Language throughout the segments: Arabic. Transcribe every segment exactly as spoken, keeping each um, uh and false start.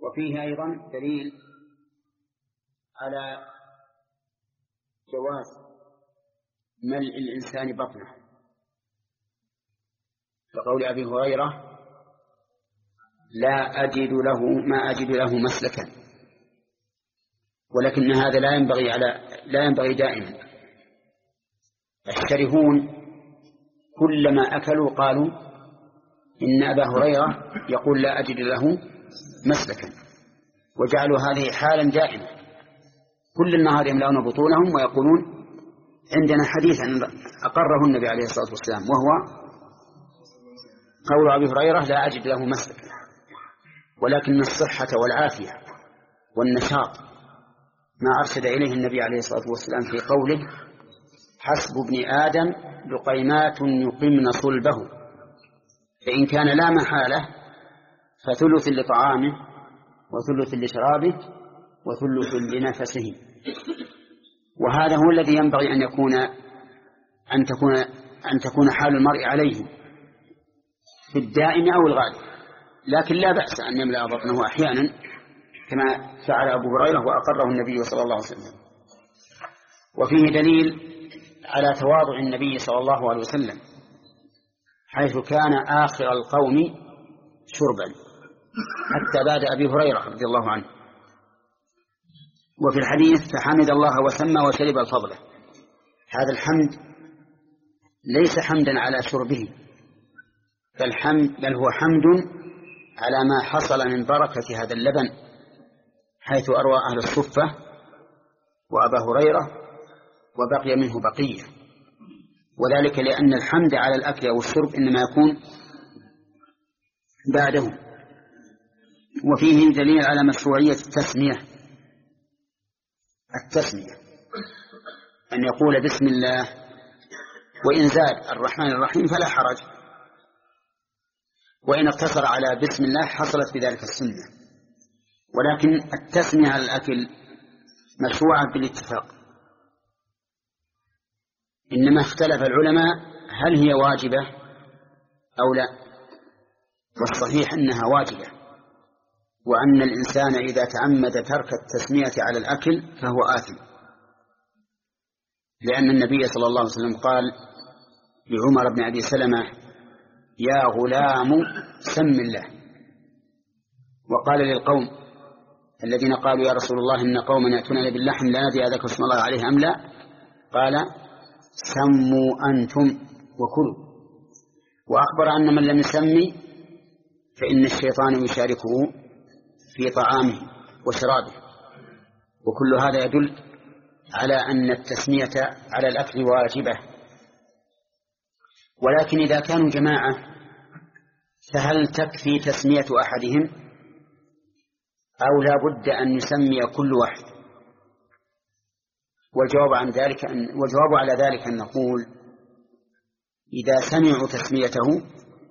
وفيه أيضا دليل على جواز ملء الإنسان بطنه، فقول أبي هريرة لا أجد له ما أجد له مسلكا، ولكن هذا لا ينبغي على لا ينبغي دائما. الشرهون كلما أكلوا قالوا إن أبا هريرة يقول لا أجد له مسلكا، وجعلوا هذه حالا دائمة، كل النهار يملأون بطونهم ويقولون عندنا حديث أقره النبي عليه الصلاة والسلام، وهو قول أبي هريرة لا أجد له مسلكا. ولكن الصحة والعافية والنشاط ما أرشد إليه النبي عليه الصلاة والسلام في قوله حسب ابن آدم لقيمات يقمن صلبه، فإن كان لا محالة فثلث لطعامه وثلث لشرابه وثلث لنفسه. وهذا هو الذي ينبغي أن يكون أن تكون أن تكون حال المرء عليه في الدائم أو الغالب، لكن لا بأس أن يملأ بطنه أحيانا كما فعل أبو هريرة وأقره النبي صلى الله عليه وسلم. وفيه دليل على تواضع النبي صلى الله عليه وسلم حيث كان آخر القوم شربا حتى بعد أبي هريرة رضي الله عنه. وفي الحديث فحمد الله وسمى وشرب الفضل، هذا الحمد ليس حمدا على شربه، بل, حمد بل هو حمد على ما حصل من بركة هذا اللبن، حيث أروى أهل الصفة وأبا هريرة وبقي منه بقية، وذلك لأن الحمد على الأكل أو الشرب إنما يكون بعده. وفيه دليل على مشروعية التسمية التسمية أن يقول بسم الله، وإن زاد الرحمن الرحيم فلا حرج، وإن اقتصر على بسم الله حصلت بذلك السنة. ولكن التسمية على الأكل مشروعة بالاتفاق، إنما اختلف العلماء هل هي واجبة أو لا، والصحيح أنها واجبة، وأن الإنسان إذا تعمد ترك التسمية على الأكل فهو آثم، لأن النبي صلى الله عليه وسلم قال لعمر بن أبي سلمة يا غلام سم الله، وقال للقوم الذين قالوا يا رسول الله إن قوما يأتوننا باللحم لا ندري أذكر اسم الله عليه أم لا، قال سموا أنتم وكلوا. وأخبر أن من لم يسمي فإن الشيطان يشاركه في طعامه وشرابه، وكل هذا يدل على أن التسمية على الأكل واجبة. ولكن إذا كانوا جماعة فهل تكفي تسمية أحدهم أو لا بد أن يسمي كل واحد؟ والجواب عن ذلك أن والجواب على ذلك أن نقول إذا سمعوا تسميته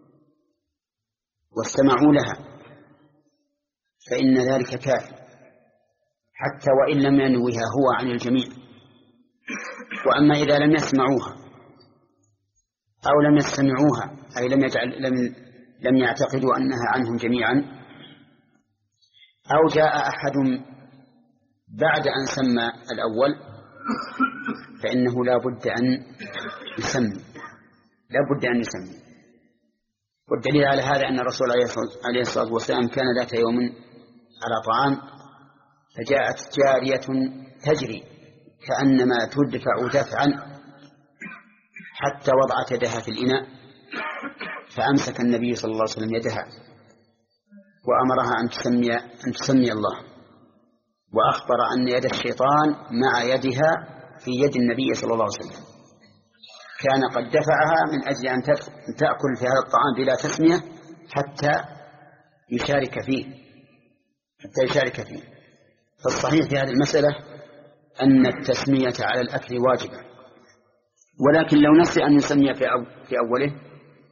واستمعوا لها فإن ذلك كافي، حتى وإن لم ينوها هو عن الجميع. وأما إذا لم يسمعوها أو لم يستمعوها أي لم يجعل لم لم يعتقدوا أنها عنهم جميعا، أو جاء أحد بعد أن سمى الأول فإنه لا بد أن يسمي لا بد أن يسمي. والدليل على هذا أن الرسول عليه الصلاة والسلام كان ذات يوم على طعام فجاءت جارية تجري كأنما تدفع دفعا حتى وضعت يدها في الإناء، فأمسك النبي صلى الله عليه وسلم يدها وأمرها أن تسمي, أن تسمي الله، وأخبر أن يد الشيطان مع يدها في يد النبي صلى الله عليه وسلم، كان قد دفعها من أجل أن تأكل في هذا الطعام بلا تسمية حتى يشارك فيه حتى يشارك فيه. فالصحيح في هذه المسألة أن التسمية على الأكل واجبة، ولكن لو نسي أن يسمي في, أو في أوله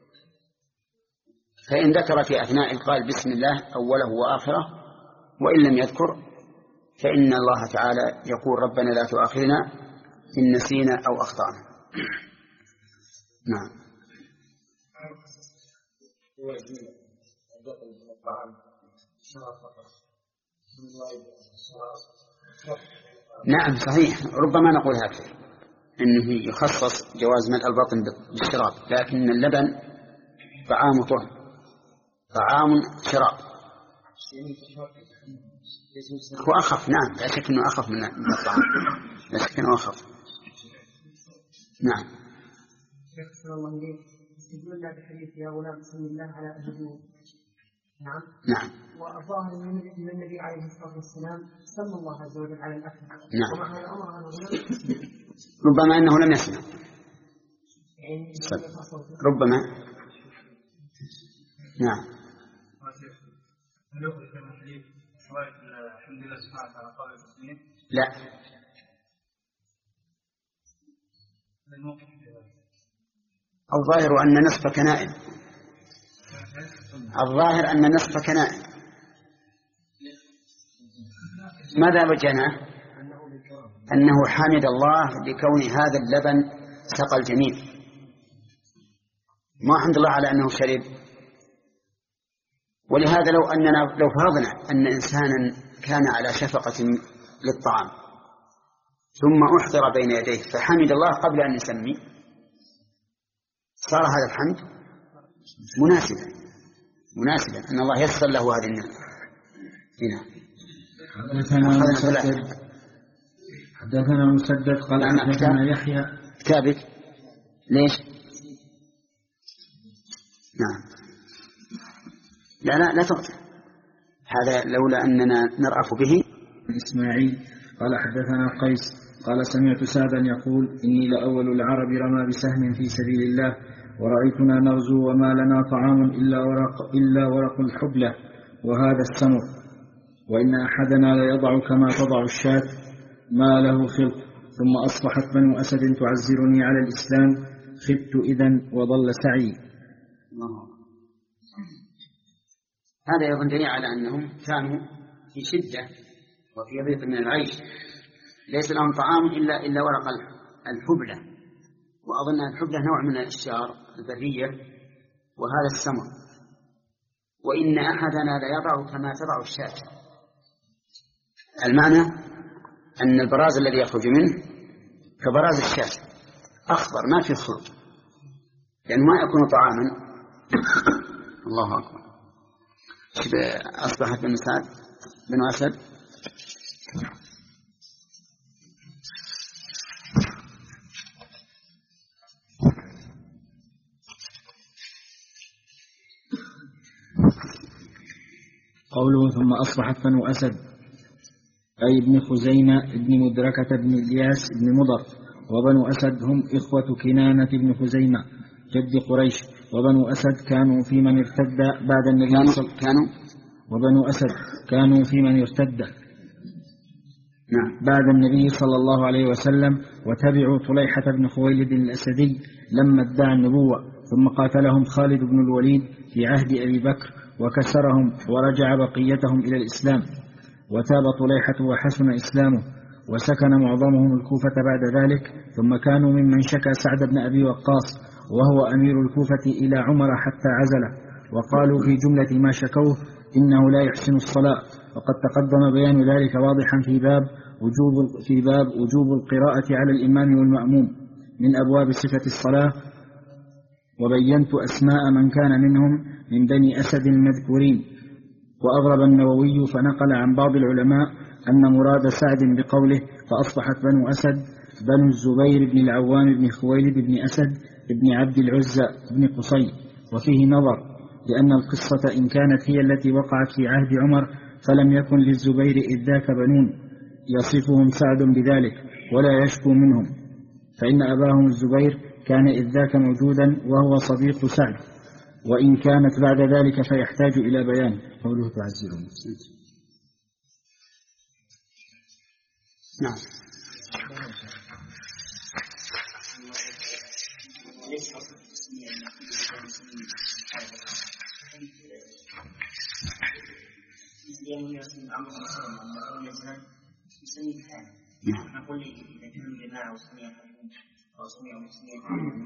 فإن ذكر في أثناء قال بسم الله أوله وآخره، وإن لم يذكر فإن الله تعالى يقول ربنا لا تؤاخذنا إن نسينا أو أخطأنا. نعم. نعم صحيح، ربما نقول هكذا أنه يخصص جواز ملء البطن بالشراب، لكن اللبن طعام طهر، طعام شراب، هو أخف. نعم لا شك أنه أخف من الطعام، لا شك أنه أخف. نعم. يستدل بحديث يا غلام بسم الله على أهله. نعم. نعم. والظاهر من النبي عليه الصلاة والسلام سمى الله عز وجل على الأكل. نعم. ومع هذا أمر هذا الغلام ربما أنه لم يسمع. يعني ربما. نعم. لا. الظاهر أن نصفك نائم. الظاهر أن نصفك نائم. ماذا وجهنا؟ أنه حمد الله لكون هذا اللبن سقى الجميع، ما حمد الله على أنه شرب. ولهذا لو أننا لو فرضنا أن إنسانا كان على شفقة للطعام ثم أحضر بين يديه فحمد الله قبل أن يسمي، صار هذا الحمد مناسبا مناسبا أن الله يسر له هذه النعمة. هنا حدثنا مسدد حدثنا مسدد قال حدثنا يحيى. كتابك ليش؟ نعم. لا لا لا تقطع هذا لولا أننا نرأف به. إسماعيل قال حدثنا قيس قال سمعت سعدا يقول إني لأول العرب رمى بسهم في سبيل الله ورأيتنا نغزو وما لنا طعام إلا ورق, إلا ورق الحبلة وهذا السمر، وإن أحدنا ليضع كما تضع الشاة ما له خلق، ثم أصبحت بنو أسد تعزرني على الإسلام، خبت إذن وضل سعي. هذا يظن دليل على أنهم كانوا في شدة وفي ضيق من العيش، ليس لهم طعام إلا إلا ورق الحبلة، وأظن الحبلة نوع من الأشجار البرية، وهذا السمر. وإن أحدنا ليضع كما تضع الشاة، المعنى أن البراز الذي يخرج منه كبراز الشاة أخضر ما فيه خلق، لأنه ما يكون طعاما. الله أكبر. أصبحت بن سعد بن أسد قوله ثم أصبحت بنو أسد أي ابن خزيمة ابن مدركة بن إلياس ابن مضر، وبنو أسد هم إخوة كنانة بن خزيمة جد قريش، وبنو أسد كانوا في من ارتد بعد النبي صلى كانوا وبنو أسد كانوا في من ارتد نعم. بعد النبي صلى الله عليه وسلم، وتبعوا طليحة بن خويلد الأسدي لما ادعى النبوة، ثم قاتلهم خالد بن الوليد في عهد أبي بكر وكسرهم ورجع بقيتهم إلى الإسلام، وتاب طليحة وحسن إسلامه، وسكن معظمهم الكوفة بعد ذلك، ثم كانوا ممن شكى سعد بن أبي وقاص وهو أمير الكوفة إلى عمر حتى عزله، وقالوا في جملة ما شكوه إنه لا يحسن الصلاة، وقد تقدم بيان ذلك واضحا في باب وجوب في باب وجوب القراءة على الإمام والمأموم من أبواب صفة الصلاة، وبينت أسماء من كان منهم من بني أسد المذكورين. وأغرب النووي فنقل عن بعض العلماء أن مراد سعد بقوله فأصبحت بنو أسد بنو الزبير بن العوام بن خويلد بن أسد بن عبد العزى بن قصي، وفيه نظر، لأن القصة إن كانت هي التي وقعت في عهد عمر فلم يكن للزبير إذ ذاك بنون يصفهم سعد بذلك ولا يشكو منهم، فإن أباهم الزبير كان إذ ذاك موجودا وهو صديق سعد، وإن كانت بعد ذلك فيحتاج إلى بيان. قوله تعزرون. نعم. نقول إذا كان جماعة وسميع أو سميع وسميع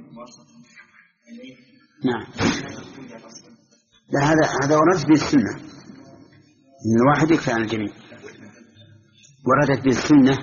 نعم. لا هذا هذا ورد في السنة إن الواحد يكفي عن الجميع. وردت بالسنة.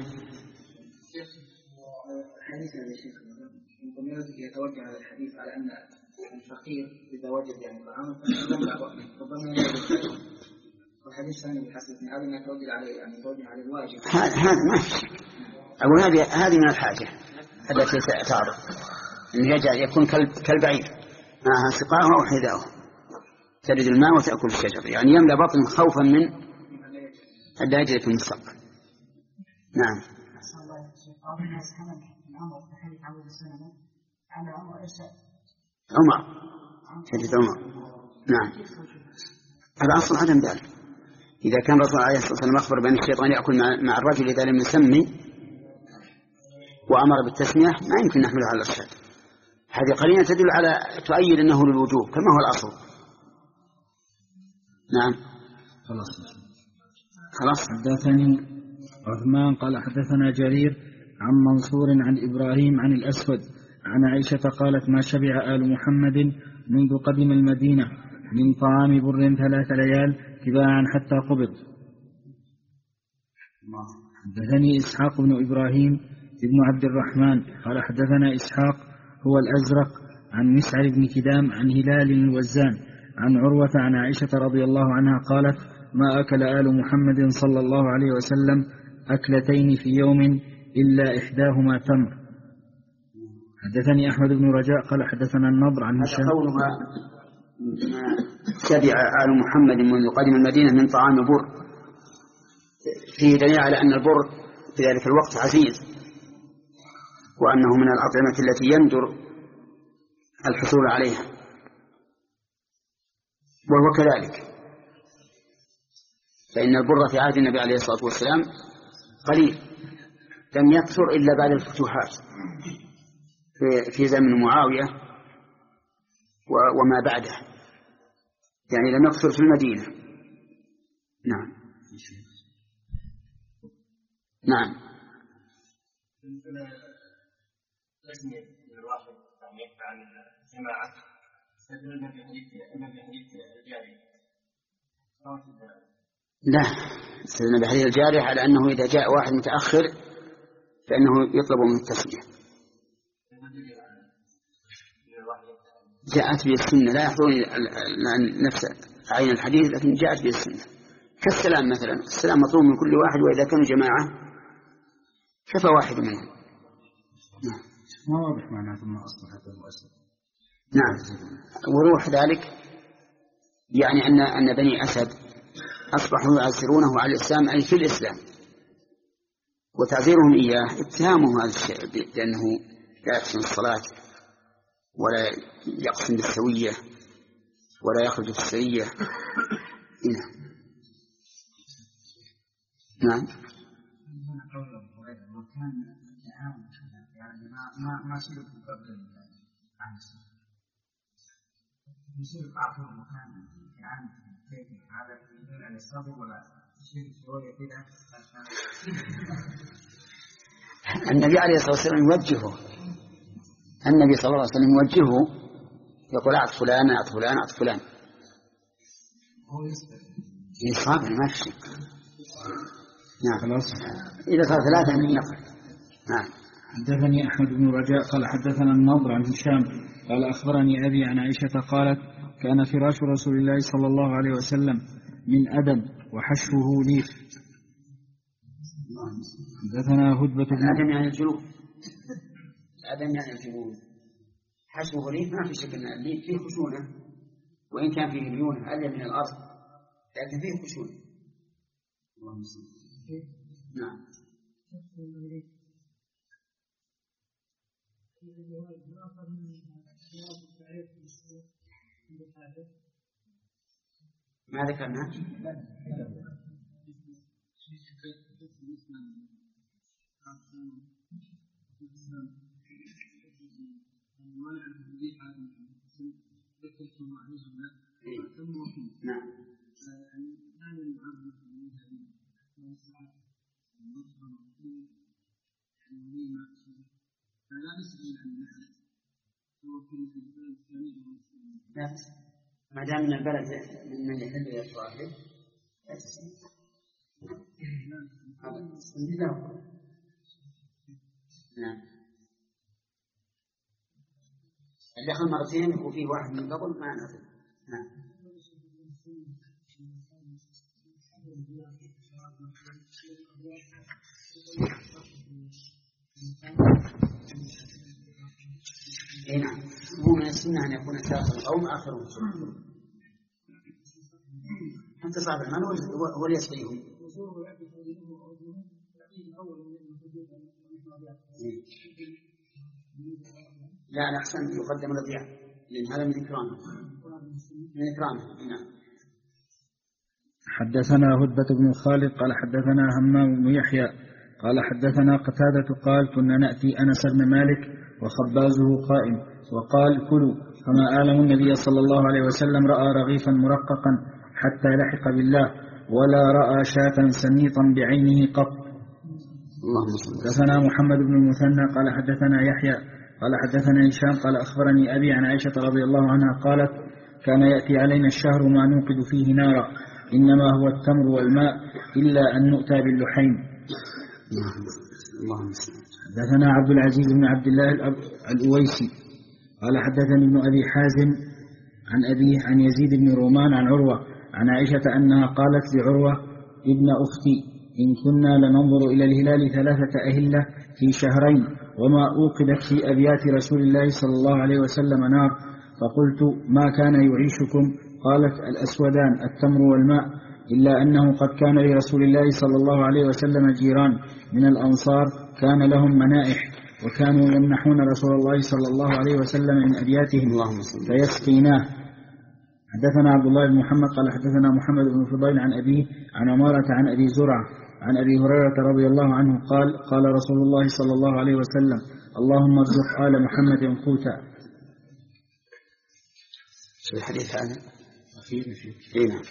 الحديث هذا الشيخ يتوجه على الحديث على أن الفقير إذا وجد يعني طعاما ربما يجد والحديث الثاني بالحسب هذا ما يتوجه عليه يعني يتوجه على الواجب. هذا ما في شك. أقول هذه هذه من الحاجة التي تعرض أن يجعل يكون كالبعير معها سقاها أو حذاءه ترد الماء وتأكل الشجر، يعني يملأ بطن خوفا من أن يجد في المستقبل. نعم. عمر حديث عمر. نعم. هذا أصل عدم ذلك. إذا كان الرسول عليه الصلاة والسلام أخبر بأن الشيطان يأكل مع الرجل إذا لم يسمي وأمر بالتسمية ما يمكن نحمله على الإرشاد. هذه قرينة تدل على تؤيد أنه للوجوب كما هو الأصل. نعم. خلاص. خلاص. حدثني عثمان قال حدثنا جرير عن منصور عن إبراهيم عن الأسود عن عائشة قالت ما شبع آل محمد منذ قدم المدينة من طعام بر ثلاث ليال تباعا حتى قبض. حدثني إسحاق بن إبراهيم ابن عبد الرحمن قال حدثنا إسحاق هو الأزرق عن مسعر بن كدام عن هلال الوزان عن عروة عن عائشة رضي الله عنها قالت ما أكل آل محمد صلى الله عليه وسلم أكلتين في يوم إلا إحداهما تمر. حدثني أحمد بن رجاء قال حدثنا النضر عن هشام. قولها شبع آل محمد منذ قدم المدينة من طعام بر فيه دليل على أن البر في ذلك الوقت عزيز وأنه من الأطعمة التي يندر الحصول عليها، وهو كذلك، فإن البر في عهد النبي عليه الصلاة والسلام قليل لم يكثر إلا بعد الفتوحات في زمن معاوية وما بعده، يعني لم يكثر في المدينة. نعم. نعم. تسمية الواحد يعني عن جماعة استدلنا بحديث بحديث الجاري. لا، استدلنا بحديث الجاري على أنه إذا جاء واحد متأخر فإنه يطلب من التسمية. جاءت به السنة، لا يحضرني نفس عين الحديث لكن جاءت به السنة. كالسلام مثلا، السلام مطلوب من كل واحد، وإذا كانوا جماعة كفى واحد منهم. نعم. ما واضح معناته ما أصبحت المؤسسة. نعم. وروح ذلك يعني أن أن بني أسد أصبحوا يعسرونه على الإسلام أي في الإسلام، وتعذيرهم إياه اتهامهم هذا الشيء بأنه لا يحسن الصلاة ولا يقسم بالسوية ولا يخرج في السرية. نعم. نعم. يعني ما ما شرب قبل عن السنة يشرب عفو مكان يعني هذا يدل على الصبر ولا يشرب شوية كده. النبي عليه الصلاة والسلام يوجهه، النبي صلى الله عليه وسلم يوجهه يقول أعط فلان أعط فلان أعط فلان يصابر ما في شيء. نعم. خلاص. إذا صار ثلاثة من نقل. نعم. حدثني أحمد بن رجاء قال حدثنا النضر عن هشام قال أخبرني أبي عن عائشة قالت كان فراش رسول الله صلى الله عليه وسلم من أدم وحشوه ليف. حدثنا هدبة بن الأدم يعني الجلود، الأدم يعني الجلود، حشوه ليف ما في شك أن الليف فيه خشونة، وإن كان فيه ليونة أقل من الأرض لكن فيه خشونة. نعم. ما ذكرنا؟ نعم. ما دام من البلد من يحل إلى الصالح لا تسمع. نعم. اللي دخل مرتين يكون فيه واحد من قبل ما نعرف. نعم. اي نعم، هو من السنة أن يكون ساخر القوم آخرهم حتى صاحب العمل هو اللي يسقيهم. لا لا، أحسن يقدم الأضياء لأن هذا من إكرامه من إكرامه. نعم. حدثنا هدبة بن خالد قال حدثنا همام بن يحيى قال حدثنا قتادة قال كنا نأتي أنس بن مالك وخبازه قائم وقال كلوا، فما آلم النبي صلى الله عليه وسلم رأى رغيفا مرققا حتى لحق بالله ولا رأى شاة سميطا بعينه قط. حدثنا محمد بن المثنى قال حدثنا يحيى قال حدثنا هشام قال أخبرني أبي عن عائشة رضي الله عنها قالت كان يأتي علينا الشهر ما نوقد فيه نارا إنما هو التمر والماء إلا أن نؤتى باللحيم. حدثنا عبد العزيز بن عبد الله الأويسي قال حدثني ابن أبي حازم عن أبيه عن يزيد بن رومان عن عروة عن عائشة أنها قالت لعروة ابن أختي إن كنا لننظر إلى الهلال ثلاثة أهلة في شهرين وما أوقدت في أبيات رسول الله صلى الله عليه وسلم نار، فقلت ما كان يعيشكم؟ قالت الأسودان التمر والماء، إلا أنه قد كان لرسول الله صلى الله عليه وسلم جيران من الأنصار كان لهم منائح وكانوا يمنحون رسول الله صلى الله عليه وسلم من أبياتهم فيسقيناه. حدثنا عبد الله بن محمد قال حدثنا محمد بن فضيل عن أبيه عن عمارة عن أبي زرعة عن أبي هريرة رضي الله عنه قال قال رسول الله صلى الله عليه وسلم اللهم ارزق آل محمد قوتا. شو الحديث هذا؟ إيه نعم.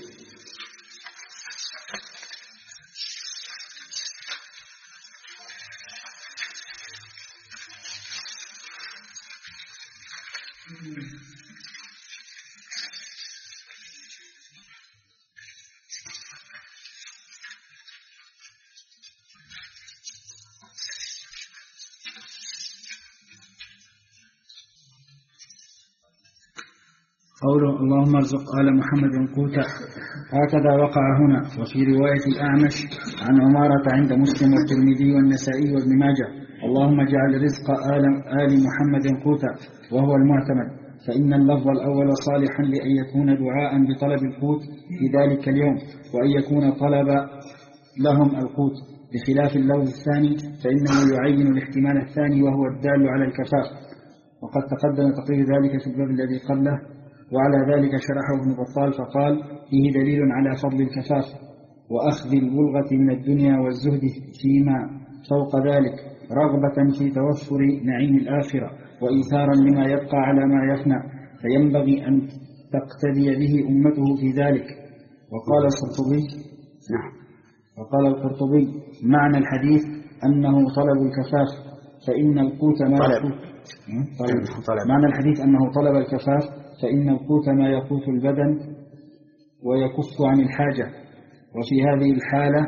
قوله اللهم ارزق آل محمد قوتا هكذا وقع هنا. وفي رواية الأعمش عن عمارة عند مسلم والترمذي والنسائي وابن ماجه اللهم اجعل رزق آل, آل محمد قوتا، وهو المعتمد، فإن اللفظ الأول صالحا لأن يكون دعاء بطلب القوت في ذلك اليوم وأن يكون طلب لهم القوت، بخلاف اللفظ الثاني فإنه يعين الاحتمال الثاني وهو الدال على الكفاف، وقد تقدم تقرير ذلك في الباب الذي قبله. وعلى ذلك شرحه ابن بطال فقال فيه دليل على فضل الكفاف وأخذ البلغة من الدنيا والزهد فيما فوق ذلك رغبة في توفر نعيم الآخرة وإيثارا لما يبقى على ما يفنى، فينبغي أن تقتدي به أمته في ذلك. وقال القرطبي نعم وقال القرطبي معنى الحديث أنه طلب الكفاف فإن القوت ما طلب. طلب. طلب. معنى الحديث أنه طلب الكفاف فإن القوت ما يقوت البدن ويكف عن الحاجة. وفي هذه الحالة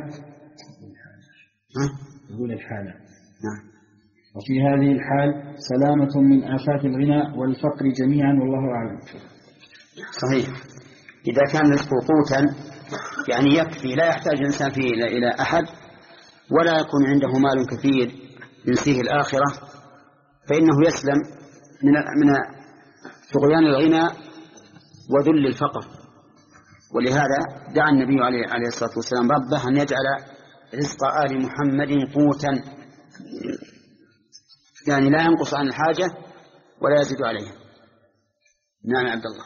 يقول الحالة وفي هذه الحال سلامة من آفات الغنى والفقر جميعا والله أعلم. صحيح. إذا كان رزقه قوتا يعني يكفي لا يحتاج الإنسان فيه إلى أحد ولا يكون عنده مال كثير ينسيه الآخرة فإنه يسلم من من طغيان الغنى وذل الفقر. ولهذا دعا النبي عليه الصلاة والسلام ربه أن يجعل رزق آل محمد قوتا يعني لا ينقص عن الحاجة ولا يزيد عليها. نعم عبد الله.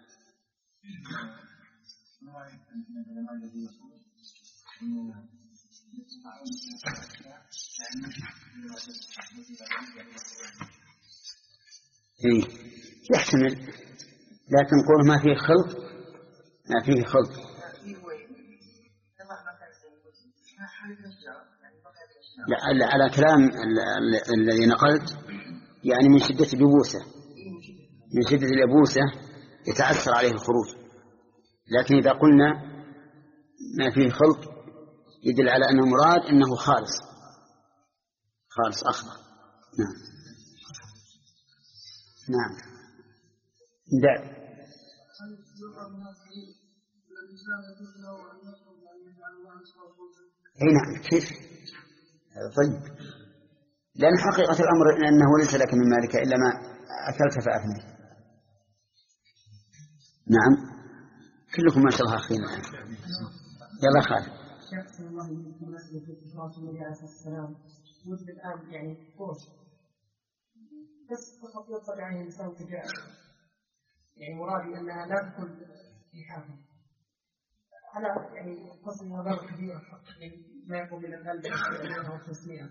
إيه يحتمل، لكن قول ما فيه خلط ما فيه خلط. لا على كلام الذي نقلت يعني من شدة اليبوسة من شدة اليبوسة يتعثر عليه الخروج، لكن إذا قلنا ما فيه خلط يدل على أن المراد أنه خالص خالص أخضر. نعم نعم دع. أي نعم كيف؟ طيب لأن حقيقة الأمر أنه ليس لك من مالك إلا ما أكلت فأفنيت. نعم كلكم ما شاء الله أخينا. يلا خالد. شخص الله يمكن الناس في الإخلاص والنبي عليه الصلاة والسلام وجد الآن يعني فرص بس فقط يطلع عليه الإنسان تجاه يعني مرادي أنها لا تكون في حافظ على يعني قصد نظر كبيرة يعني ما يقوم من القلب أو التسمية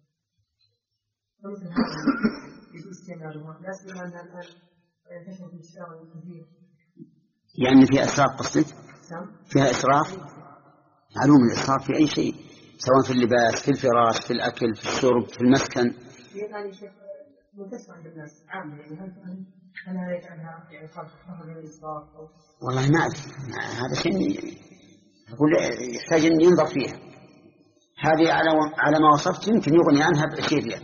فمثل هذا يجوز استعمالها لا سيما أنها الآن ينتشر في الشارع كثير. يعني في إسراف قصدك؟ فيها إسراف؟ معلوم الإسراف في أي شيء سواء في اللباس في الفراش في الأكل في الشرب في المسكن. يعني شيء منتشر عند الناس عام يعني هل هل هذا يجعلها يعني خلق خطر من الإسراف؟ والله ما أدري هذا شيء أقول يحتاج أن ينظر فيها. هذه على على ما وصفت يمكن يغني عنها بشيء ريال.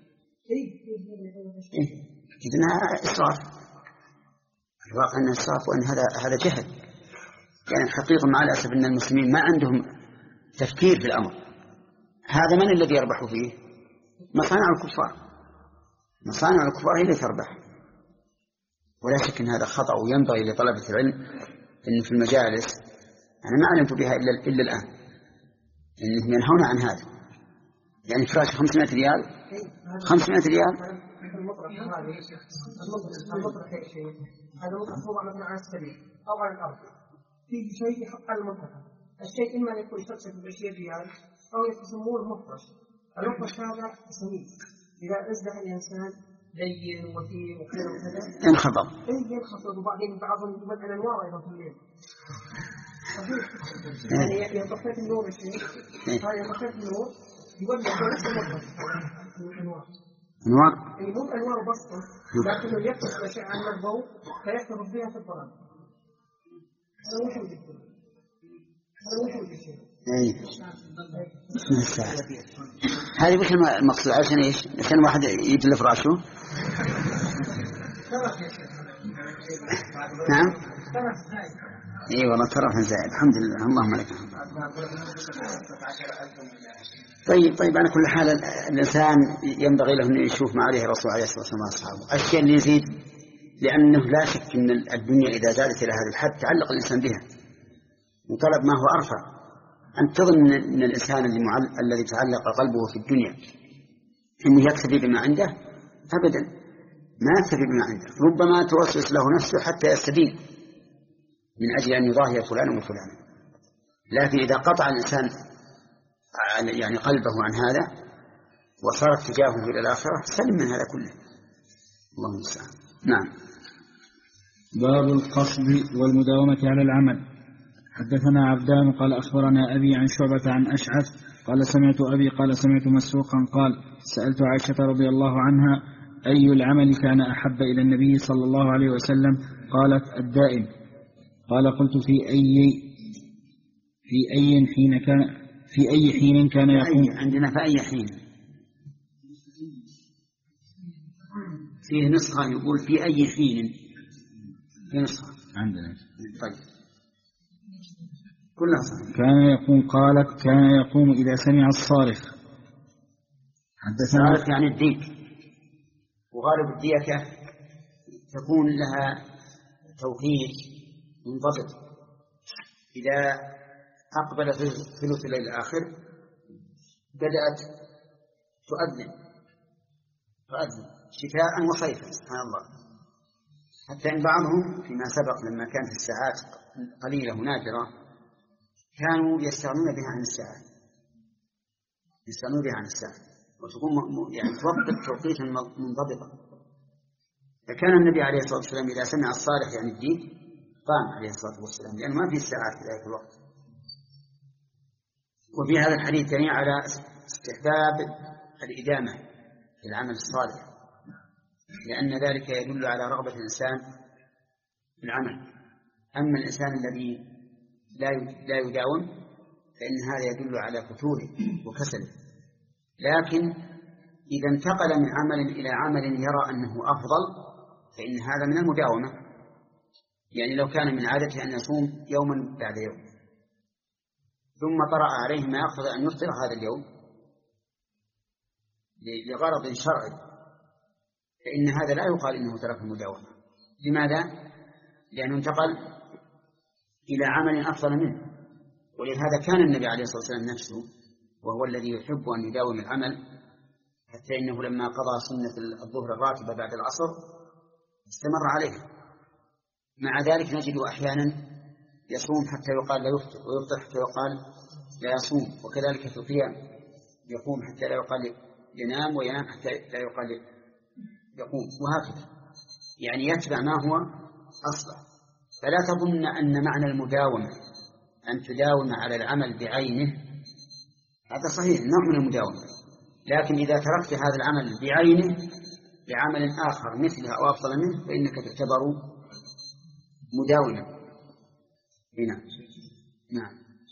إيه إذنها إسراف. الواقع أنه إسراف وأن هذا هذا جهل. يعني الحقيقة مع الأسف أن المسلمين ما عندهم تفكير في الأمر. هذا من الذي يربح فيه؟ مصانع الكفار. مصانع الكفار هي اللي تربح. ولا شك أن هذا خطأ وينبغي لطلبة العلم أن في المجالس أنا ما علمت بها إلا, إلا الآن أنهم ينهون عن هذا. يعني فراش خمسمائة ريال خمسمائة ريال المطرح هذه المطرح شيء هذا مطرح مثلا على السبيل أو على الأرض في شيء يحط على المنطقة. الشيء إما يكون يشترك بعشرين ريال أو يسموه المفرش. المفرش هذا سميك إذا أزدح الإنسان لين وثير وكذا وكذا انخفض. إيه ينخفض وبعدين بعضهم يبدأ الأنوار أيضا في الليل. يعني يطفئ النور الشيء هاي يطفئ النور يولد نفس المفرش الأنوار. أنوار. يعني مو أنوار بسيطة لكنه يكتب أشياء عن الضوء فيحتفظ بها في الظلام. هذا وش وجه هذا وش وجه شيء. أي. هذه وش المقصود عشان إيش؟ عشان واحد يجي لفراشه. نعم. إيه والله ترى زائد الحمد لله اللهم لك. طيب طيب على كل حال الإنسان ينبغي له أن يشوف ما عليه الرسول عليه الصلاة والسلام وأصحابه. الشيء اللي يزيد لأنه لا شك أن الدنيا إذا زادت إلى هذا الحد تعلق الإنسان بها وطلب ما هو أرفع. أن تظن أن الإنسان الذي تعلق قلبه في الدنيا أنه يكتفي بما عنده أبدا ما يكتفي بما عنده. ربما توسوس له نفسه حتى يستدين من أجل أن يضاهي فلانا وفلانا. لكن إذا قطع الإنسان يعني قلبه عن هذا وصار اتجاهه إلى الآخرة سلم من هذا كله. اللهم المستعان. نعم. باب القصد والمداومة على العمل. حدثنا عبدان قال أخبرنا أبي عن شعبة عن أشعث قال سمعت أبي قال سمعت مسروقا قال سألت عائشة رضي الله عنها أي العمل كان أحب إلى النبي صلى الله عليه وسلم قالت الدائم. قال قلت في أي في أي حين كان في أي حين كان يقوم. عندنا في أي حين فيه نسخة يقول في أي حين في نسخة عندنا. طيب كلها صحيح. كان يقوم قالت كان يقوم إذا سمع الصارخ. حدثنا الصارخ يعني الديك وغالب الديكة تكون لها توقيت منضبط. إذا أقبل ثلث الليل الآخر بدأت تؤذن تؤذن شتاء وصيفا سبحان الله. حتى إن بعضهم فيما سبق لما كانت الساعات قليلة ونادرة كانوا يستغنون بها عن الساعة يستغنون بها عن الساعة وتكون يعني توقف توقيتا منضبطا. فكان النبي عليه الصلاة والسلام إذا سمع الصالح يعني الديك قام عليه الصلاة والسلام لأنه ما في الساعات في ذلك الوقت. وفي هذا الحديث دليل على استحباب الإدامة في العمل الصالح لأن ذلك يدل على رغبة الإنسان في العمل. أما الإنسان الذي لا لا يداوم فإن هذا يدل على فتوره وكسله. لكن إذا انتقل من عمل إلى عمل يرى أنه أفضل فإن هذا من المداومة. يعني لو كان من عادته أن يصوم يوما بعد يوم ثم طرأ عليه ما يقتضي أن يفطر هذا اليوم لغرض شرعي فإن هذا لا يقال إنه ترك المداومة. لماذا؟ لأنه انتقل إلى عمل أفضل منه. ولهذا كان النبي عليه الصلاة والسلام نفسه وهو الذي يحب أن يداوم العمل حتى إنه لما قضى سنة الظهر الراتبة بعد العصر استمر عليها. مع ذلك نجد أحيانا يصوم حتى يقال لا يفطر ويفطر حتى يقال لا يصوم. وكذلك في القيام يقوم حتى لا يقال ينام وينام حتى لا يقال يقوم وهكذا. يعني يتبع ما هو أصله. فلا تظن أن معنى المداومة أن تداوم على العمل بعينه. هذا صحيح نوع من المداومة. لكن إذا تركت هذا العمل بعينه لعمل آخر مثله أو أفضل منه فإنك تعتبر مداوما. هنا نعم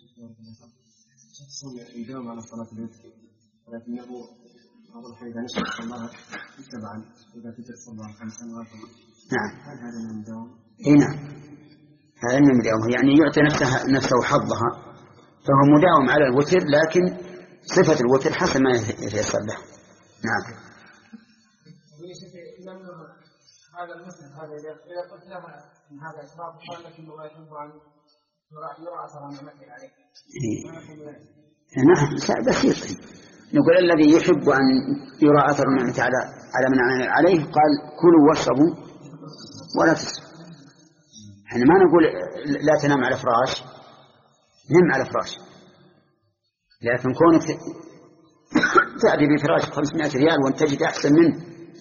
يداوم على صلاة الوتر ولكنه بعض الأحيان إذا نشأ صلاها سبعا إذا تجد صلاها خمسا وأربعا. نعم هل هذا من المداومة؟ هنا هذا من المداومة يعني يعطي نفسه نفسه حظها فهو مداوم على الوتر لكن صفة الوتر حسب ما يتيسر له. نعم. هذا المسلم هذا إذا قلت لها إن هذا إسباب قال لك إنه لا يحب أن يرى أثر نعمته عليه. نعم بسيط. نقول الذي يحب أن يرى أثر نعمته على على من أنعم عليه قال كلوا واشربوا ولا تسرفوا. احنا ما نقول لا تنام على فراش، نم على فراش، لكن كونك تأتي بفراش خمسمائة ريال وأن تجد أحسن منه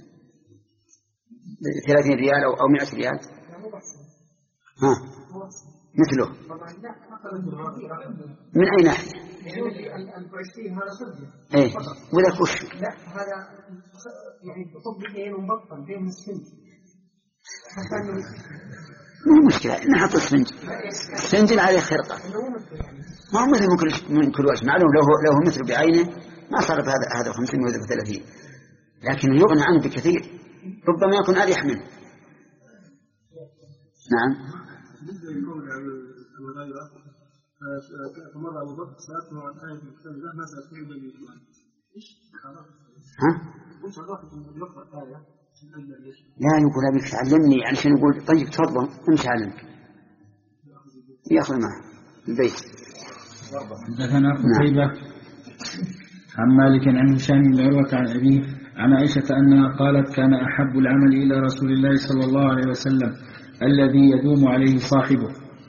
ثلاثين ريال أو مئة ريال ها مثله من أي ناحية؟ إيه ولا كوش؟ لا هذا يعني طبقين ومبطن بين السن. مو مشكلة نحط السنج السنج عليه خرقة ما هو مثل من كل وجه معلوم لو هو, لو هو مثل بعينه ما صارت هذا هذا خمسين وهذا ثلاثين لكن يغنى عنه بكثير ربما يكون أريح منه. نعم. ها؟ لا يقول أبيك تعلمني علشان يقول طيب تفضل امشي علمك يأخذ معه البيت. حدثنا قتيبة عن مالك عن هشام بن عروة عن أبيه عن عائشة أنها قالت كان أحب العمل إلى رسول الله صلى الله عليه وسلم الذي يدوم عليه صاحبه.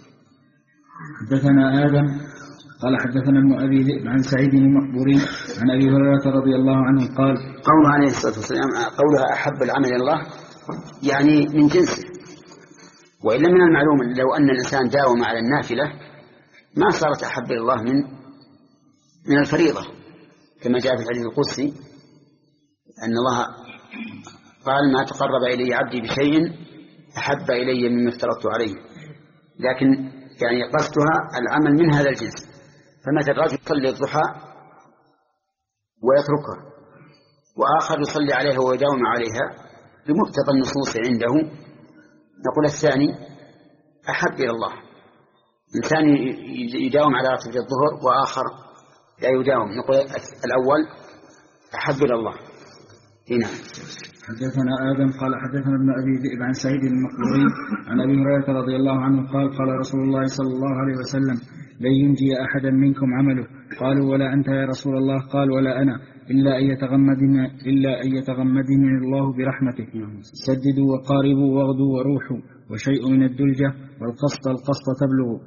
حدثنا آدم قال حدثنا ابن أبي ذئب عن سعيد المقبوري عن أبي هريرة رضي الله عنه قال قوله عليه الصلاة والسلام قولها أحب العمل إلى الله يعني من جنسه. وإلا من المعلوم لو أن الإنسان داوم على النافلة ما صارت أحب إلى الله من من الفريضة كما جاء في الحديث القدسي أن الله قال ما تقرب إلي عبدي بشيء أحب إلي مما افترضت عليه. لكن يعني قصدها العمل من هذا الجنس. فمثل رجل يصلي الضحى ويتركها وآخر يصلي عليها ويداوم عليها بمقتضى النصوص عنده نقول الثاني أحب إلى الله. إنسان يداوم على راتبة الظهر وآخر لا يداوم نقول الأول أحب إلى الله. هنا حدثنا آدم قال حدثنا ابن أبي ذئب عن سعيد المقبوري عن أبي هريرة رضي الله عنه قال قال رسول الله صلى الله عليه وسلم لن ينجي أحدا منكم عمله. قالوا ولا أنت يا رسول الله؟ قال ولا أنا إلا أن يتغمدني, إلا أن يتغمدني الله برحمته. سددوا وقاربوا واغدوا وروحوا وشيء من الدلجة والقسط القسط تبلغ.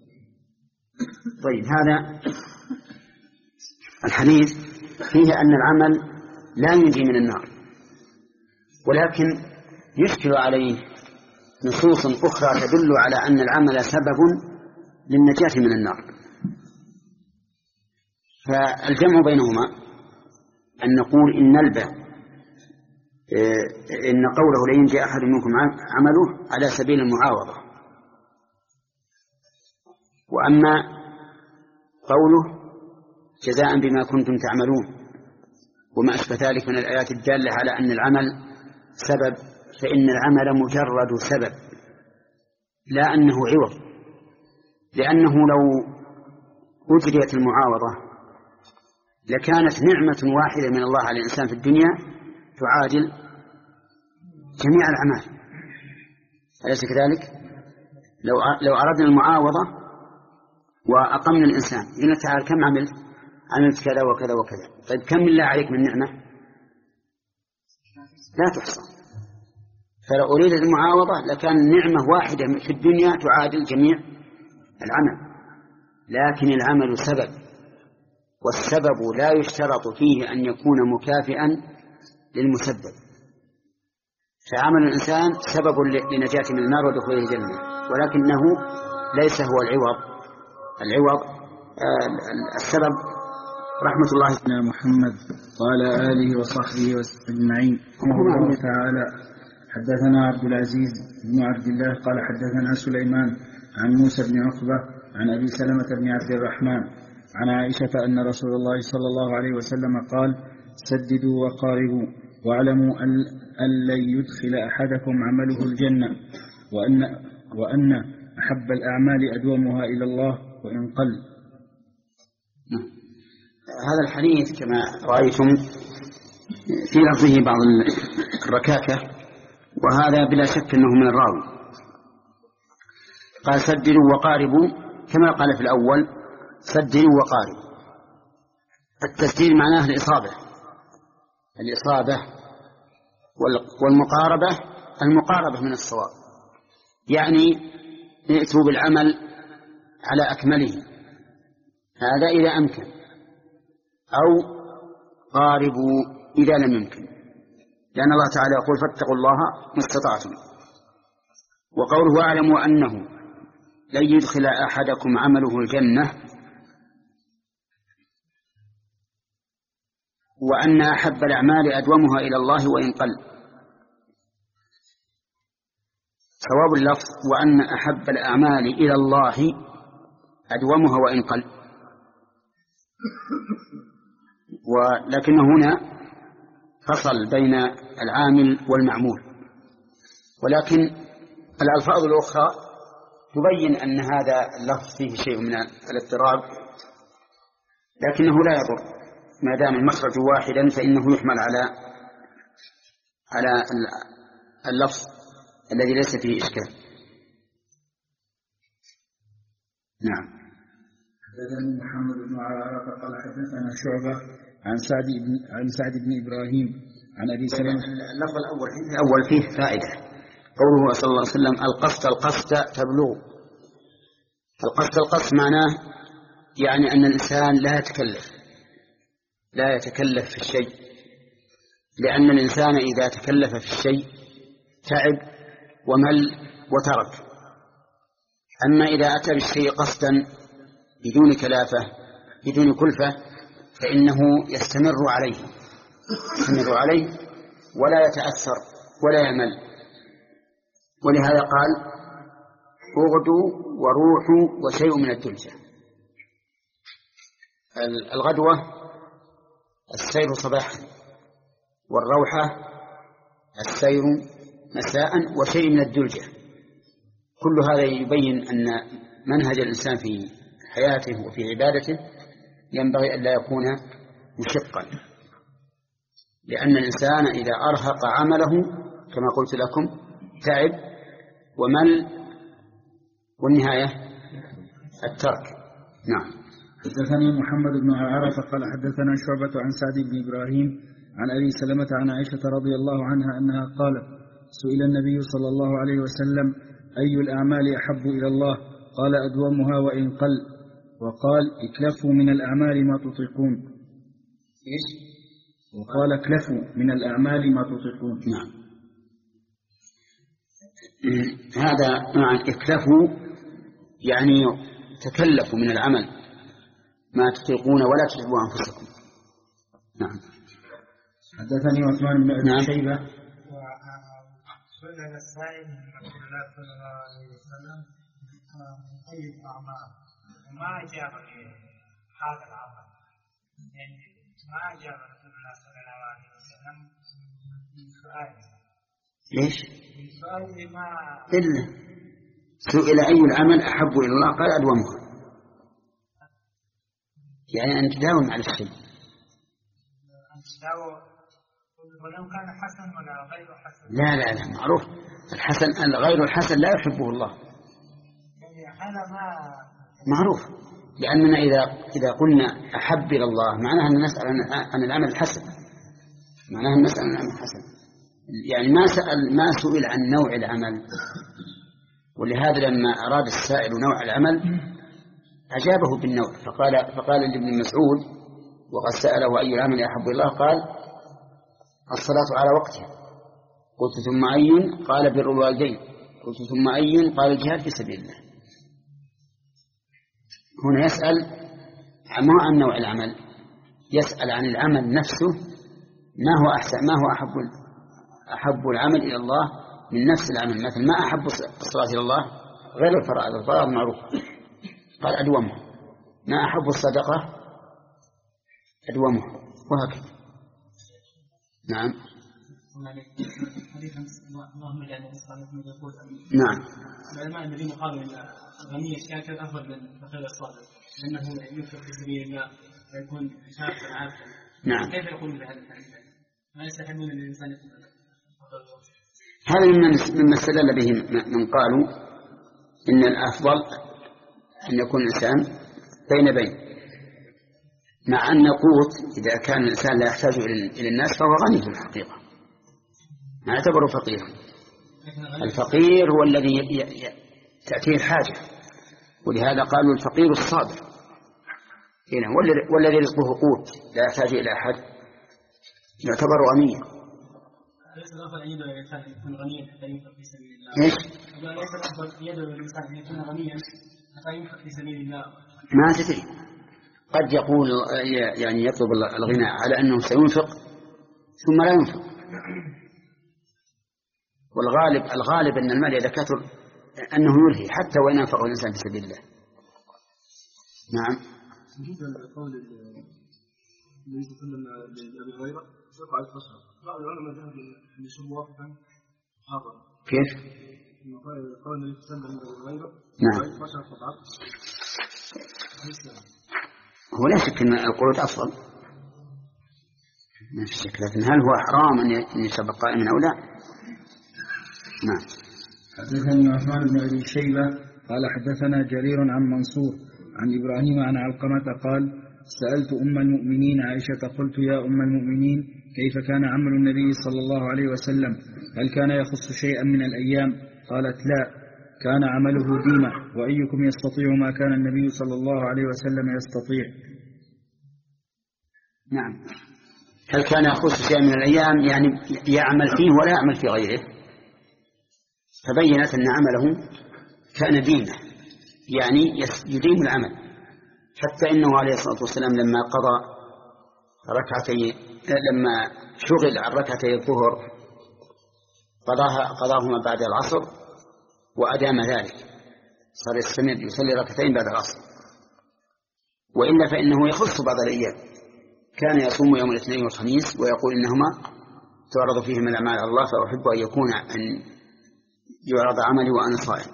طيب هذا الحديث فيه أن العمل لا ينجي من النار ولكن يشكل عليه نصوص أخرى تدل على أن العمل سبب للنجاة من النار. فالجمع بينهما أن نقول إن البع إن قوله لا ينجي أحد منكم عمله على سبيل المعاوضة. وأما قوله جزاء بما كنتم تعملون وما أشبه ذلك من الآيات الدالة على أن العمل سبب، فإن العمل مجرد سبب لا أنه عوض، لأنه لو أجريت المعاوضة لكانت نعمة واحدة من الله على الإنسان في الدنيا تعادل جميع الأعمال، أليس كذلك؟ لو لو أردنا المعاوضة وأقمنا الإنسان قلنا تعال كم عملت؟ عملت كذا وكذا وكذا. طيب كم الله عليك من نعمة؟ لا تحصى. فلو أريد المعاوضة لكان نعمة واحدة في الدنيا تعادل جميع العمل، لكن العمل سبب، والسبب لا يشترط فيه أن يكون مكافئا للمسبب. فعمل الإنسان سبب لنجاة من النار ودخول الجنة، ولكنه ليس هو العوض. العوض آه السبب رحمة الله على محمد وعلى آله وصحبه أجمعين. رحمه الله تعالى. حدثنا عبد العزيز بن عبد الله قال حدثنا سليمان عن موسى بن عقبة عن أبي سلمة بن عبد الرحمن عن عائشة أن رسول الله صلى الله عليه وسلم قال سددوا وقاربوا واعلموا أن لن يدخل أحدكم عمله الجنة وأن, وأن أحب الأعمال أدومها إلى الله وإن قل. هذا الحديث كما رأيتم في لفظه بعض الركاكة، وهذا بلا شك أنه من الراوي. قال سددوا وقاربوا كما قال في الأول سددوا وقاربوا. التسديد معناه الإصابة الإصابة والمقاربة المقاربة من الصواب، يعني ائتوا بالعمل على أكمله، هذا إذا أمكن، أو قاربوا إذا لم يمكن، لأن الله تعالى يقول فاتقوا الله ما استطعتم. وقوله واعلموا أنه لن يدخل أحدكم عمله الجنة وأن أحب الأعمال أدومها إلى الله وإن قل. صواب اللفظ وأن أحب الأعمال إلى الله أدومها وإن قل، ولكن هنا فصل بين العامل والمعمول، ولكن الألفاظ الأخرى تبين أن هذا اللفظ فيه شيء من الاضطراب، لكنه لا يضر ما دام المخرج واحدا فإنه يحمل على على اللفظ الذي ليس فيه إشكال. نعم. حدثنا محمد بن عرفة قال حدثنا شعبة عن سعد بن عن سعد بن إبراهيم عن أبي سلمة. اللفظ الأول الأول فيه فائدة، قوله صلى الله عليه وسلم القصد القصد تبلغ. القصد القصد معناه يعني أن الإنسان لا يتكلف لا يتكلف في الشيء، لأن الإنسان إذا تكلف في الشيء تعب ومل وترك. أما إذا أتى بالشيء قصدا بدون كلافة بدون كلفة فإنه يستمر عليه يستمر عليه ولا يتأثر ولا يمل. ولهذا قال اغدوا وروحوا وشيء من الدلجة. الغدوة السير صباحا، والروحة السير مساء، وشيء من الدلجة. كل هذا يبين أن منهج الإنسان في حياته وفي عبادته ينبغي أن لا يكون مشقا، لأن الإنسان إذا أرهق عمله كما قلت لكم تعب ومل، والنهاية الترك. نعم. حدثني محمد بن عرفة قال حدثنا شعبة عن سعد بن إبراهيم عن أبي سلمة عن عائشة رضي الله عنها أنها قالت سئل النبي صلى الله عليه وسلم أي الأعمال أحب إلى الله؟ قال أدومها وإن قل. وقال اكلفوا من الأعمال ما تطيقون. إيش؟ وقال اكلفوا من الأعمال ما تطيقون. نعم. هذا معنى اكلفوا يعني تكلفوا من العمل ما تطيقون ولا تتعبوا أنفسكم. نعم. حدثني عثمان بن أبي شيبة. سئل السائل من رسول الله صلى الله عليه وسلم من أي الأعمال وما أجاب هذا العمل يعني ما أجاب رسول الله صلى الله عليه وسلم من سؤاله. ليش؟ من سؤاله ما إلا سئل أي العمل أحب إلى الله قال أدومه، يعني أن تداوم على الشيء. أن تداوم ولو كان حسن ولا غير حسن. لا لا لا معروف الحسن غير الحسن لا يحبه الله. يعني أنا ما معروف، لأننا إذا إذا قلنا أحب إلى الله معناها أن نسأل عن العمل الحسن، معناها أن نسأل عن العمل الحسن، يعني ما سأل ما سئل عن نوع العمل. ولهذا لما أراد السائل نوع العمل أجابه بالنوع، فقال فقال لابن مسعود وقد سأله أي العمل أحب إلى الله قال الصلاة على وقتها. قلت ثم أي؟ قال بر الوالدين. قلت ثم أي؟ قال الجهاد في سبيل الله. هنا يسأل ما عن نوع العمل، يسأل عن العمل نفسه، ما هو أحسن، ما هو أحب أحب العمل إلى الله من نفس العمل. مثل ما أحب الصلاة إلى الله غير الفرائض، الفرائض معروف قال أدومه، ما أحب الصدقة أدومه، وهكذا. نعم نعم. العلماء الذين قالوا ان غني الشاكر افضل من فقير الصابر لانه ينفق في سبيل الله ويكون شاكرا عابدا. نعم. كيف يقول بهذا الحديث؟ ما يستحبون ان الانسان يكون هذا مما استدل به من قالوا ان الافضل ان يكون الانسان بين بين، مع ان قوت اذا كان الانسان لا يحتاج الى الناس فهو غني في الحقيقه، ما يعتبر فقيرا. الفقير هو الذي تأتيه الحاجة، ولهذا قالوا الفقير الصابر هنا، والذي رزقه قوت لا يحتاج إلى أحد يعتبر غنيا. ليس الأفضل أن يدعو الإنسان أن يكون غنيا حتى ينفق في سبيل الله. إيش؟ ليس الأفضل أن يدعو الإنسان أن يكون غنيا حتى ينفق في سبيل الله. ما تدري، قد يقول يعني يطلب الغنى على أنه سينفق ثم لا ينفق. والغالب الغالب أن المال إذا كثر أنه يلهي حتى وإن أنفقه الإنسان في سبيل الله. نعم. جدا القول الذي يتكلم لأبي هريرة يقع الفصل. بعض العلماء ذهب لشرب واقفا حاضر. كيف؟ قول الذي يتكلم لأبي هريرة. نعم. هو لا شك أن القعود أفضل، ما في شك، لكن هل هو حرام أن يشرب قائما أو لا؟ نعم. حدثني عثمان بن أبي شيبة قال حدثنا جرير عن منصور عن إبراهيم عن علقمة قال سألت أم المؤمنين عائشة قلت يا أم المؤمنين كيف كان عمل النبي صلى الله عليه وسلم، هل كان يخص شيئا من الأيام؟ قالت لا، كان عمله ديمة، وأيكم يستطيع ما كان النبي صلى الله عليه وسلم يستطيع. نعم. هل كان يخص شيئا من الأيام يعني يعمل فيه ولا يعمل في غيره؟ فبينت أن عمله كان ديمة، يعني يديم العمل، حتى إنه عليه الصلاة والسلام لما قضى ركعتي لما شغل عن ركعتي الظهر قضاها قضاهما بعد العصر وأدام ذلك، صار يستمر يصلي ركعتين بعد العصر. وإلا فإنه يخص بعض الأيام، كان يصوم يوم الاثنين والخميس ويقول إنهما تعرض فيهما الأعمال على الله، فأحب أن يكون أن يعرض عملي وأنا صائم.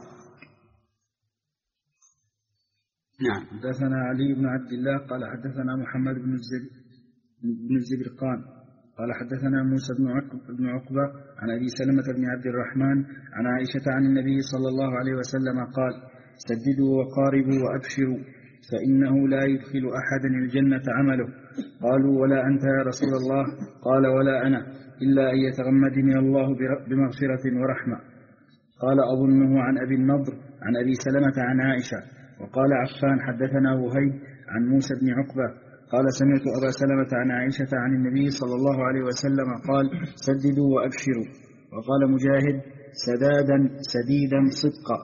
نعم. حدثنا علي بن عبد الله قال حدثنا محمد بن بن الزبرقان قال حدثنا موسى بن عقبة عن أبي سلمة بن عبد الرحمن عن عائشة عن النبي صلى الله عليه وسلم قال سددوا وقاربوا وأبشروا فإنه لا يدخل أحدا الجنة عمله. قالوا ولا أنت يا رسول الله؟ قال ولا أنا، إلا أن يتغمدني الله بمغفرة ورحمة. قال أظنه عن أبي النضر عن أبي سلمة عن عائشة. وقال عفان حدثنا وهيب عن موسى بن عقبة قال سمعت أبا سلمة عن عائشة عن النبي صلى الله عليه وسلم قال سددوا وأبشروا. وقال مجاهد سدادا سديدا صدقا،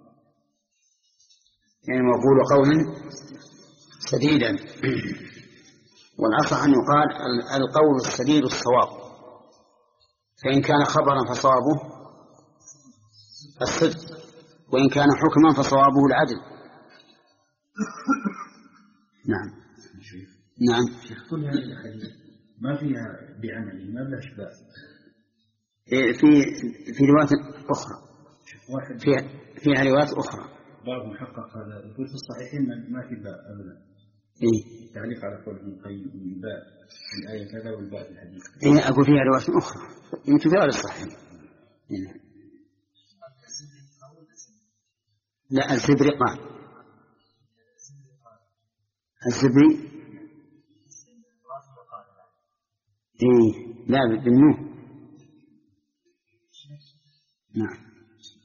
يعني مقول قولا سديدا، والأصح أن يقال القول السديد الصواب، فإن كان خبرا فصوابه الصدق، وإن كان حكما فصوابه العدل. نعم. نعم. كل هذه الأحاديث ما فيها بعمله، ما بلا إشباع. في في روايات أخرى، فيها فيها روايات أخرى. بعض محقق هذا يقول في الصحيحين ما في باء أبدا. إيه؟ تعليق على قول ابن القيم الباء في الآية كذا والباء في الحديث. إيه أقول فيها روايات أخرى يمكن في غير الصحيح. إيه. لا الزبري قال الزبري إيه لا بالنون. نعم.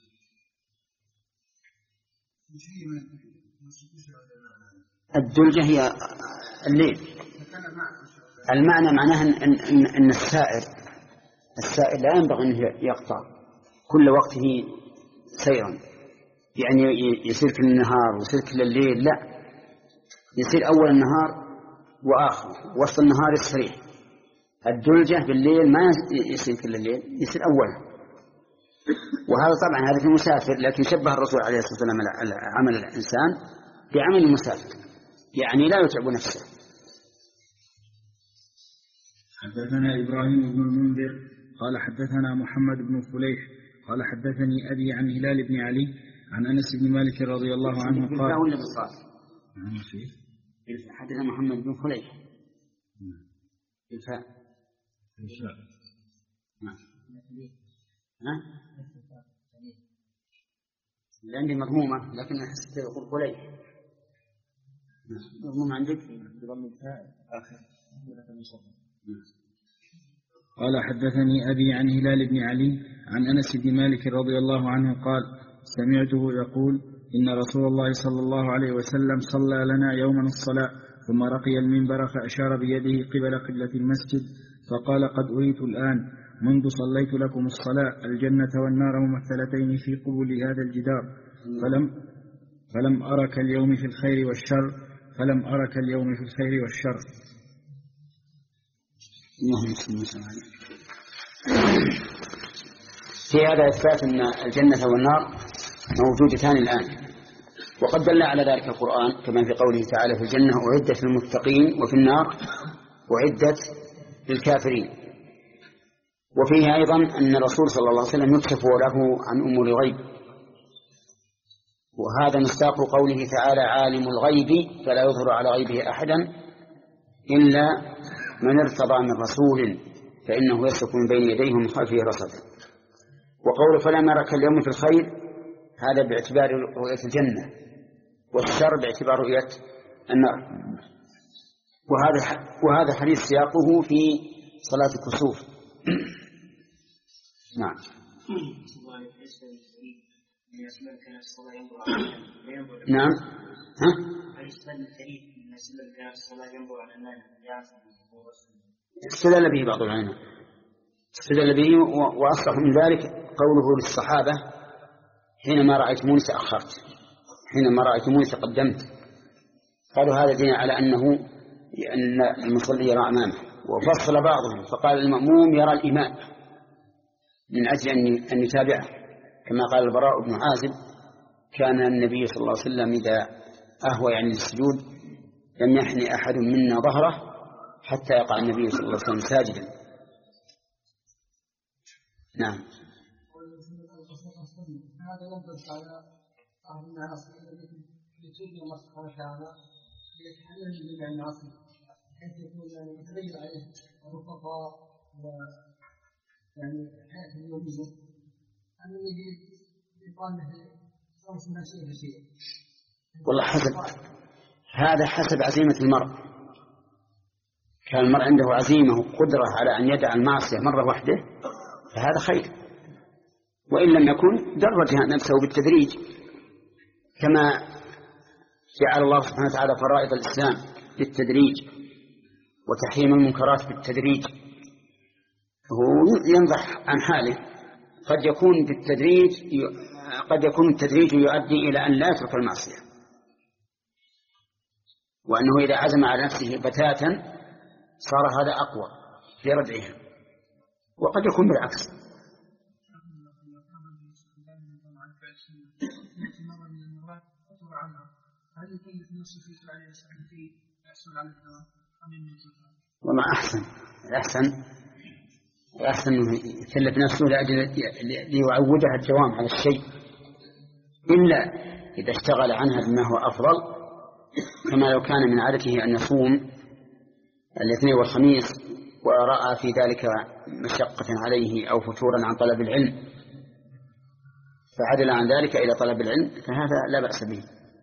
الدلجة هي الليل. المعنى معناها أن, أن, أن السائر السائر لا ينبغي أن يقطع كل وقته سيرا، يعني يصير كل النهار ويصير كل الليل، لا، يصير أول النهار وآخر، وسط النهار يستريح. الدلجة بالليل ما يصير كل الليل، يصير أوله. وهذا طبعا هذا في المسافر، لكن شبه الرسول عليه الصلاة والسلام على عمل الإنسان بعمل المسافر، يعني لا يتعب نفسه. حدثنا إبراهيم بن المنذر قال حدثنا محمد بن فليح قال حدثني أبي عن هلال بن علي عن أنس بن مالك رضي الله عنه قال ولا بالصاد؟ حدثنا محمد بن فليح بالفاء. ها؟ عندي مرمومة لكن أحس يقول فليح. مرمومة عندك بضم الفاء آخر. قال حدثني أبي عن هلال بن علي عن أنس بن مالك رضي الله عنه قال سمعته يقول إن رسول الله صلى الله عليه وسلم صلى لنا يوما الصلاة ثم رقي المنبر فأشار بيده قبل قبلة المسجد فقال قد أريت الآن منذ صليت لكم الصلاة الجنة والنار ممثلتين في قبل هذا الجدار فلم, فلم أرك اليوم في الخير والشر فلم أرك اليوم في الخير والشر. في هذا إثبات أن الجنة والنار موجودتان الآن، وقد دل على ذلك القرآن كما في قوله تعالى في الجنة أعدت للمتقين وفي النار أعدت للكافرين. وفيه أيضا أن الرسول صلى الله عليه وسلم يكشف له عن أمور الغيب، وهذا مصداق قوله تعالى عالم الغيب فلا يظهر على غيبه أحدا إلا من ارتضى من رسول فإنه يسلك من بين يديه ومن خلفه رصدا. وقوله فلا مرك اليوم في الخير هذا باعتبار رؤية الجنة، والشر باعتبار رؤية النار. وهذا وهذا حديث سياقه في صلاة الكسوف. نعم. نعم. ها؟ استدل به بعض العلماء، استدل به وأصلح من ذلك قوله للصحابة حينما رأيتموني تأخرت، حينما رأيتموني تقدمت، قالوا هذا دين على أنه أن المصلي يرى أمامه. وفصل بعضهم فقال المأموم يرى الإمام من أجل أن يتابعه، كما قال البراء بن عازب كان النبي صلى الله عليه وسلم إذا أهوى يعني السجود لم يحني أحد منا ظهره حتى يقع النبي صلى الله عليه وسلم ساجدا. نعم. هذا ينبغي على أهل المعاصي الذي يتوب الله سبحانه وتعالى ليتحلل من المعاصي حيث يكون يعني متغير عليه الرفقاء يعني حياة اليومية أن يجي يقال له خمس ماشية شيء. والله حسب هذا حسب عزيمة المرء. كان المرء عنده عزيمة وقدرة على أن يدع المعصية مرة واحدة فهذا خير، وإن لم يكن درجها نفسه بالتدريج، كما جعل الله سبحانه وتعالى فرائض الإسلام بالتدريج وتحريم المنكرات بالتدريج. هو ينضح عن حاله، قد يكون بالتدريج قد يكون التدريج يؤدي إلى أن لا يترك المعصية، وأنه إذا عزم على نفسه بتاتا صار هذا أقوى في ردعها، وقد يكون بالعكس. هل يكلف نفسه في فعل يسأل فيه يحصل على الثواب؟ وما أحسن الأحسن الأحسن أنه يكلف نفسه لأجل ليعودها الدوام على الشيء، إلا إذا اشتغل عنها بما هو أفضل، كما لو كان من عادته أن يصوم الاثنين والخميس ورأى في ذلك مشقة عليه أو فتورا عن طلب العلم فعدل عن ذلك إلى طلب العلم، فهذا لا بأس به.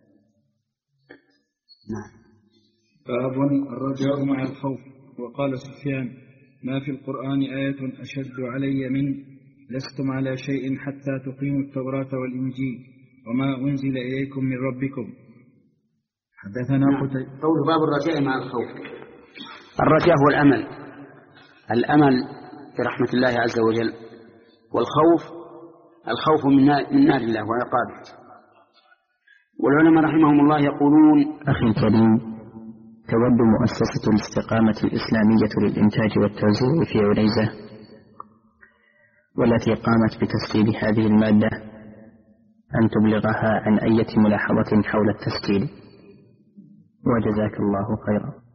نعم. باب الرجاء مع الخوف. وقال سفيان: ما في القرآن آية أشد علي من لستم على شيء حتى تقيموا التوراة والإنجيل وما أنزل إليكم من ربكم. حدثنا قتيبة. قول باب الرجاء مع الخوف. الرجاء هو الأمل، الأمل برحمة الله عز وجل، والخوف الخوف من نار الله وعقابه. والعلماء رحمهم الله يقولون: أخي الكريم، تود مؤسسة الاستقامة الإسلامية للإنتاج والتوزيع في عنيزة والتي قامت بتسجيل هذه المادة أن تبلغها عن أي ملاحظة حول التسجيل، وجزاك الله خيرا.